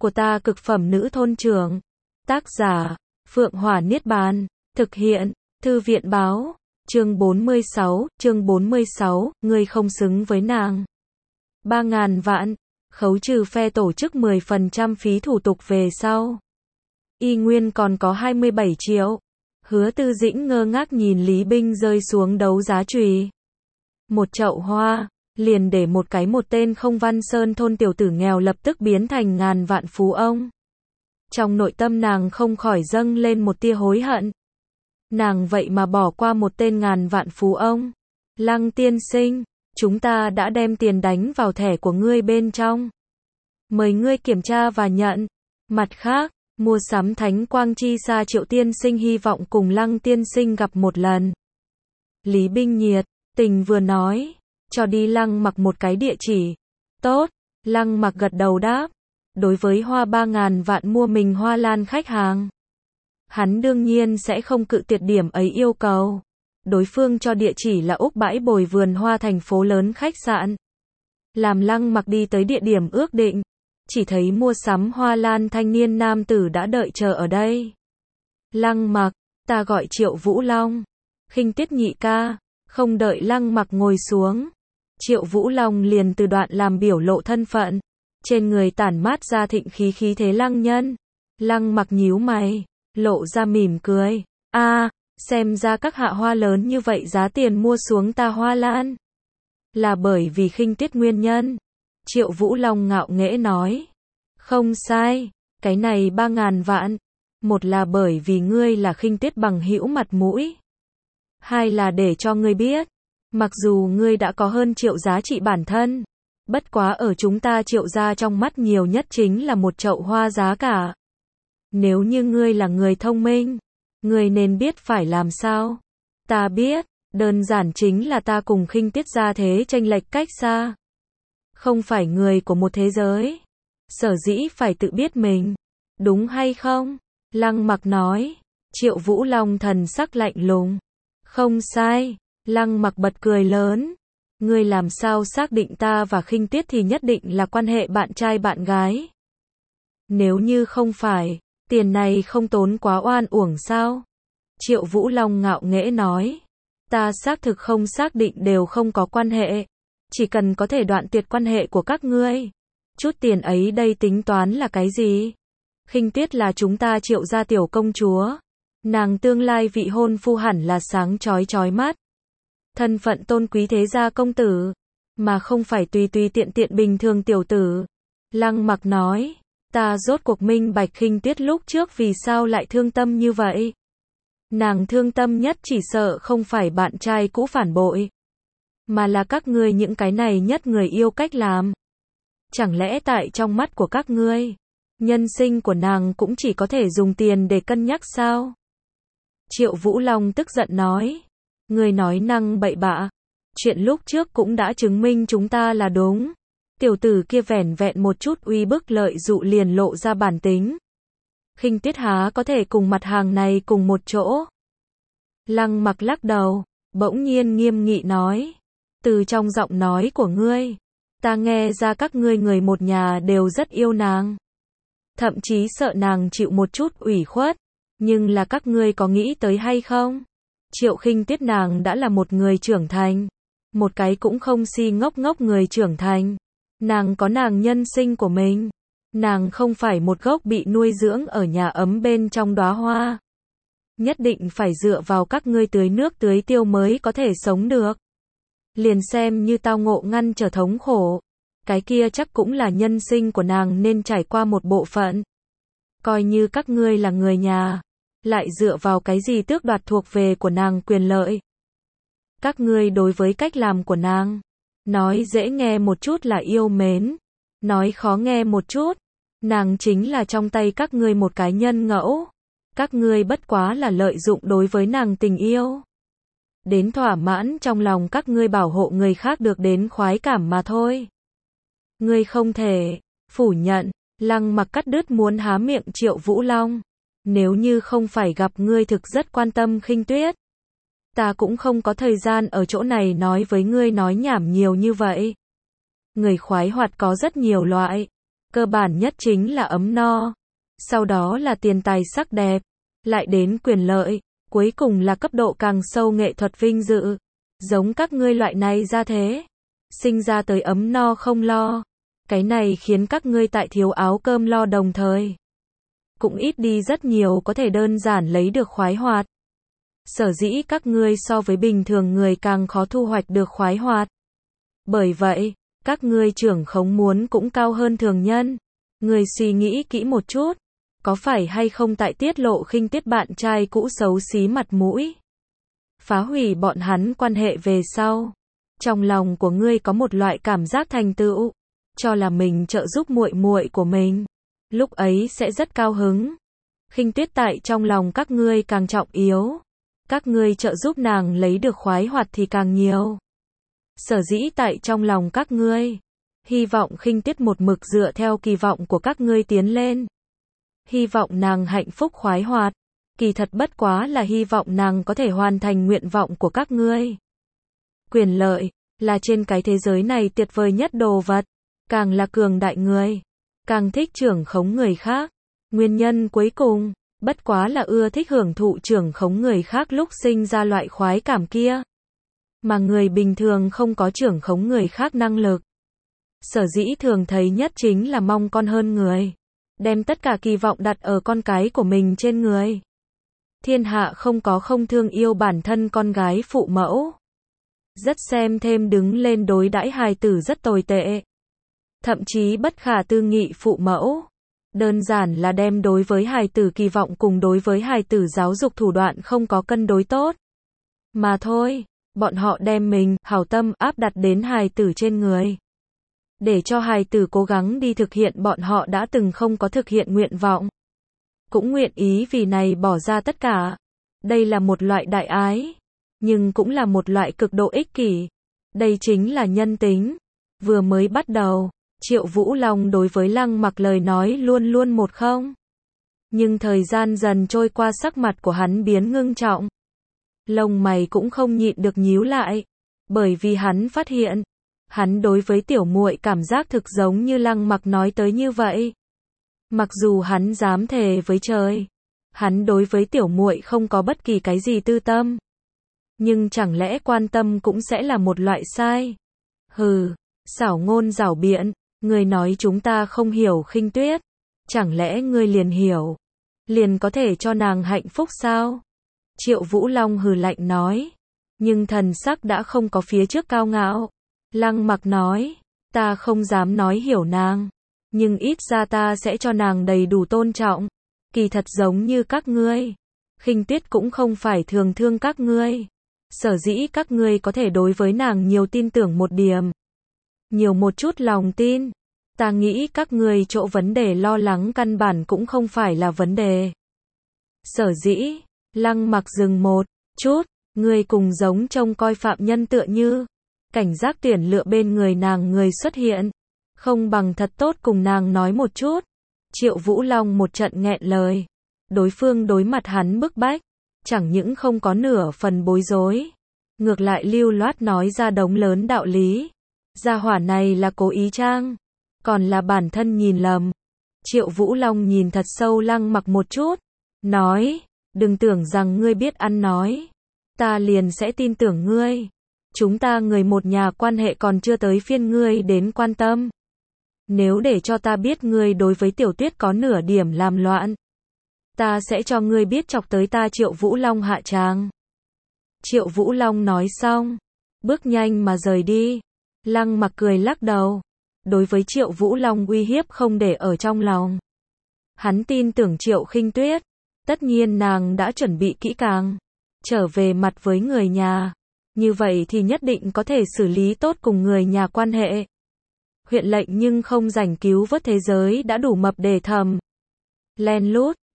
của ta cực phẩm nữ thôn trưởng. Tác giả, Phượng Hỏa Niết Bàn. Thực hiện, Thư viện báo. Chương 46, ngươi không xứng với nàng. 3.000 vạn, khấu trừ phe tổ chức 10% phí thủ tục về sau. Y nguyên còn có 27 triệu. Hứa Tư Dĩnh ngơ ngác nhìn Lý Binh rơi xuống đấu giá chùy. Một chậu hoa, liền để một tên không Văn Sơn thôn tiểu tử nghèo lập tức biến thành ngàn vạn phú ông. Trong nội tâm nàng không khỏi dâng lên một tia hối hận. Nàng vậy mà bỏ qua một tên ngàn vạn phú ông. Lăng tiên sinh, chúng ta đã đem tiền đánh vào thẻ của ngươi bên trong. Mời ngươi kiểm tra và nhận. Mặt khác, mua sắm thánh quang chi xa Triệu tiên sinh hy vọng cùng Lăng tiên sinh gặp một lần. Lý Binh nhiệt tình vừa nói, cho đi Lăng Mặc một cái địa chỉ. Tốt, Lăng Mặc gật đầu đáp. Đối với hoa 3.000 vạn mua mình hoa lan khách hàng, hắn đương nhiên sẽ không cự tuyệt điểm ấy yêu cầu. Đối phương cho địa chỉ là Úc Bãi Bồi vườn hoa thành phố lớn khách sạn. Làm Lăng Mặc đi tới địa điểm ước định, chỉ thấy mua sắm hoa lan thanh niên nam tử đã đợi chờ ở đây. Lăng Mặc, ta gọi Triệu Vũ Long. Khinh Tiết nhị ca. Không đợi Lăng Mặc ngồi xuống, Triệu Vũ Long liền từ đoạn làm biểu lộ thân phận. Trên người tản mát ra thịnh khí khí thế lăng nhân. Lăng Mặc nhíu mày, lộ ra mỉm cười. Xem ra các hạ hoa lớn như vậy giá tiền mua xuống ta hoa lan là bởi vì Khinh Tiết nguyên nhân. Triệu Vũ Long ngạo nghễ nói. Không sai, cái này 3.000 vạn. Một là bởi vì ngươi là Khinh Tiết bằng hữu mặt mũi. Hai là để cho ngươi biết, mặc dù ngươi đã có hơn Triệu giá trị bản thân, bất quá ở chúng ta Triệu gia trong mắt nhiều nhất chính là một chậu hoa giá cả. Nếu như ngươi là người thông minh, ngươi nên biết phải làm sao. Ta biết, đơn giản chính là ta cùng Khinh Tiết gia thế chênh lệch cách xa. Không phải người của một thế giới. Sở dĩ phải tự biết mình. Đúng hay không? Lăng Mặc nói. Triệu Vũ Long thần sắc lạnh lùng. Không sai. Lăng Mặc bật cười lớn. Ngươi làm sao xác định ta và Khinh Tiết thì nhất định là quan hệ bạn trai bạn gái? Nếu như không phải, tiền này không tốn quá oan uổng sao? Triệu Vũ Long ngạo nghễ nói. Ta xác thực không xác định đều không có quan hệ. Chỉ cần có thể đoạn tuyệt quan hệ của các ngươi. Chút tiền ấy đây tính toán là cái gì? Khinh Tiết là chúng ta Triệu gia tiểu công chúa. Nàng tương lai vị hôn phu hẳn là sáng chói chói mắt. Thân phận tôn quý thế gia công tử, mà không phải tùy tùy tiện tiện bình thường tiểu tử. Lăng Mặc nói. Ta rốt cuộc minh bạch Khinh Tiết lúc trước vì sao lại thương tâm như vậy. Nàng thương tâm nhất chỉ sợ không phải bạn trai cũ phản bội, mà là các ngươi những cái này nhất người yêu cách làm. Chẳng lẽ tại trong mắt của các ngươi, nhân sinh của nàng cũng chỉ có thể dùng tiền để cân nhắc sao? Triệu Vũ Long tức giận nói. Ngươi nói năng bậy bạ. Chuyện lúc trước cũng đã chứng minh chúng ta là đúng. Tiểu tử kia vẻn vẹn một chút uy bức lợi dụ liền lộ ra bản tính. Khinh Tiết há có thể cùng mặt hàng này cùng một chỗ? Lăng Mặc lắc đầu, bỗng nhiên nghiêm nghị nói. Từ trong giọng nói của ngươi, ta nghe ra các ngươi người một nhà đều rất yêu nàng. Thậm chí sợ nàng chịu một chút ủy khuất. Nhưng là các ngươi có nghĩ tới hay không? Triệu Khinh Tiết nàng đã là một người trưởng thành. Một cái cũng không si ngốc ngốc người trưởng thành. Nàng có nàng nhân sinh của mình. Nàng không phải một gốc bị nuôi dưỡng ở nhà ấm bên trong đóa hoa. Nhất định phải dựa vào các ngươi tưới nước tưới tiêu mới có thể sống được. Liền xem như tao ngộ ngăn trở thống khổ. Cái kia chắc cũng là nhân sinh của nàng nên trải qua một bộ phận. Coi như các ngươi là người nhà, lại dựa vào cái gì tước đoạt thuộc về của nàng quyền lợi? Các ngươi đối với cách làm của nàng, nói dễ nghe một chút là yêu mến, nói khó nghe một chút, nàng chính là trong tay các ngươi một cái nhân ngẫu. Các ngươi bất quá là lợi dụng đối với nàng tình yêu, đến thỏa mãn trong lòng các ngươi bảo hộ người khác được đến khoái cảm mà thôi. Ngươi không thể phủ nhận. Lăng Mặc cắt đứt muốn há miệng Triệu Vũ Long. Nếu như không phải gặp ngươi thực rất quan tâm Khinh Tuyết, ta cũng không có thời gian ở chỗ này nói với ngươi nói nhảm nhiều như vậy. Người khoái hoạt có rất nhiều loại. Cơ bản nhất chính là ấm no, sau đó là tiền tài sắc đẹp, lại đến quyền lợi, cuối cùng là cấp độ càng sâu nghệ thuật vinh dự. Giống các ngươi loại này ra thế, sinh ra tới ấm no không lo, cái này khiến các ngươi tại thiếu áo cơm lo đồng thời cũng ít đi rất nhiều có thể đơn giản lấy được khoái hoạt. Sở dĩ các ngươi so với bình thường người càng khó thu hoạch được khoái hoạt. Bởi vậy, các ngươi trưởng khống muốn cũng cao hơn thường nhân. Ngươi suy nghĩ kỹ một chút, có phải hay không tại tiết lộ khinh tiết bạn trai cũ xấu xí mặt mũi, phá hủy bọn hắn quan hệ về sau. Trong lòng của ngươi có một loại cảm giác thành tựu, cho là mình trợ giúp muội muội của mình, lúc ấy sẽ rất cao hứng. Khinh tuyết tại trong lòng các ngươi càng trọng yếu, các ngươi trợ giúp nàng lấy được khoái hoạt thì càng nhiều. Sở dĩ tại trong lòng các ngươi, hy vọng khinh tuyết một mực dựa theo kỳ vọng của các ngươi tiến lên. Hy vọng nàng hạnh phúc khoái hoạt, kỳ thật bất quá là hy vọng nàng có thể hoàn thành nguyện vọng của các ngươi. Quyền lợi là trên cái thế giới này tuyệt vời nhất đồ vật, càng là cường đại người, càng thích trưởng khống người khác. Nguyên nhân cuối cùng, bất quá là ưa thích hưởng thụ trưởng khống người khác lúc sinh ra loại khoái cảm kia. Mà người bình thường không có trưởng khống người khác năng lực. Sở dĩ thường thấy nhất chính là mong con hơn người, đem tất cả kỳ vọng đặt ở con cái của mình trên người. Thiên hạ không có không thương yêu bản thân con gái phụ mẫu. Rất xem thêm đứng lên đối đãi hài tử rất tồi tệ. Thậm chí bất khả tư nghị phụ mẫu. Đơn giản là đem đối với hài tử kỳ vọng cùng đối với hài tử giáo dục thủ đoạn không có cân đối tốt. Mà thôi, bọn họ đem mình, hảo tâm, áp đặt đến hài tử trên người. Để cho hài tử cố gắng đi thực hiện bọn họ đã từng không có thực hiện nguyện vọng. Cũng nguyện ý vì này bỏ ra tất cả. Đây là một loại đại ái, nhưng cũng là một loại cực độ ích kỷ. Đây chính là nhân tính. Vừa mới bắt đầu, Triệu Vũ Long đối với Lăng Mặc lời nói luôn luôn một không. Nhưng thời gian dần trôi qua sắc mặt của hắn biến ngưng trọng. Lông mày cũng không nhịn được nhíu lại. Bởi vì hắn phát hiện, hắn đối với tiểu muội cảm giác thực giống như Lăng Mặc nói tới như vậy. Mặc dù hắn dám thề với trời, hắn đối với tiểu muội không có bất kỳ cái gì tư tâm. Nhưng chẳng lẽ quan tâm cũng sẽ là một loại sai? Hừ, xảo ngôn giảo biện, ngươi nói chúng ta không hiểu khinh tuyết, chẳng lẽ ngươi liền hiểu, liền có thể cho nàng hạnh phúc sao? Triệu Vũ Long hừ lạnh nói, nhưng thần sắc đã không có phía trước cao ngạo. Lăng Mặc nói, ta không dám nói hiểu nàng, nhưng ít ra ta sẽ cho nàng đầy đủ tôn trọng. Kỳ thật giống như các ngươi, khinh tuyết cũng không phải thường thương các ngươi. Sở dĩ các ngươi có thể đối với nàng nhiều tin tưởng một điểm, nhiều một chút lòng tin. Ta nghĩ các ngươi chỗ vấn đề lo lắng căn bản cũng không phải là vấn đề. Sở dĩ, Lăng Mặc dừng một chút, ngươi cùng giống trông coi phạm nhân tựa như, cảnh giác tuyển lựa bên người nàng người xuất hiện, không bằng thật tốt cùng nàng nói một chút. Triệu Vũ Long một trận nghẹn lời, đối phương đối mặt hắn bức bách, chẳng những không có nửa phần bối rối, ngược lại lưu loát nói ra đống lớn đạo lý. Gia hỏa này là cố ý trang, còn là bản thân nhìn lầm. Triệu Vũ Long nhìn thật sâu Lăng Mặc một chút, nói, đừng tưởng rằng ngươi biết ăn nói, ta liền sẽ tin tưởng ngươi. Chúng ta người một nhà quan hệ còn chưa tới phiên ngươi đến quan tâm. Nếu để cho ta biết ngươi đối với tiểu tuyết có nửa điểm làm loạn, ta sẽ cho ngươi biết chọc tới ta Triệu Vũ Long hạ tràng. Triệu Vũ Long nói xong, bước nhanh mà rời đi. Lăng Mặc cười lắc đầu, đối với Triệu Vũ Long uy hiếp không để ở trong lòng. Hắn tin tưởng Triệu Khinh Tuyết, tất nhiên nàng đã chuẩn bị kỹ càng, trở về mặt với người nhà, như vậy thì nhất định có thể xử lý tốt cùng người nhà quan hệ. Huyện lệnh nhưng không rảnh cứu vớt thế giới đã đủ mập để thầm. Len lút,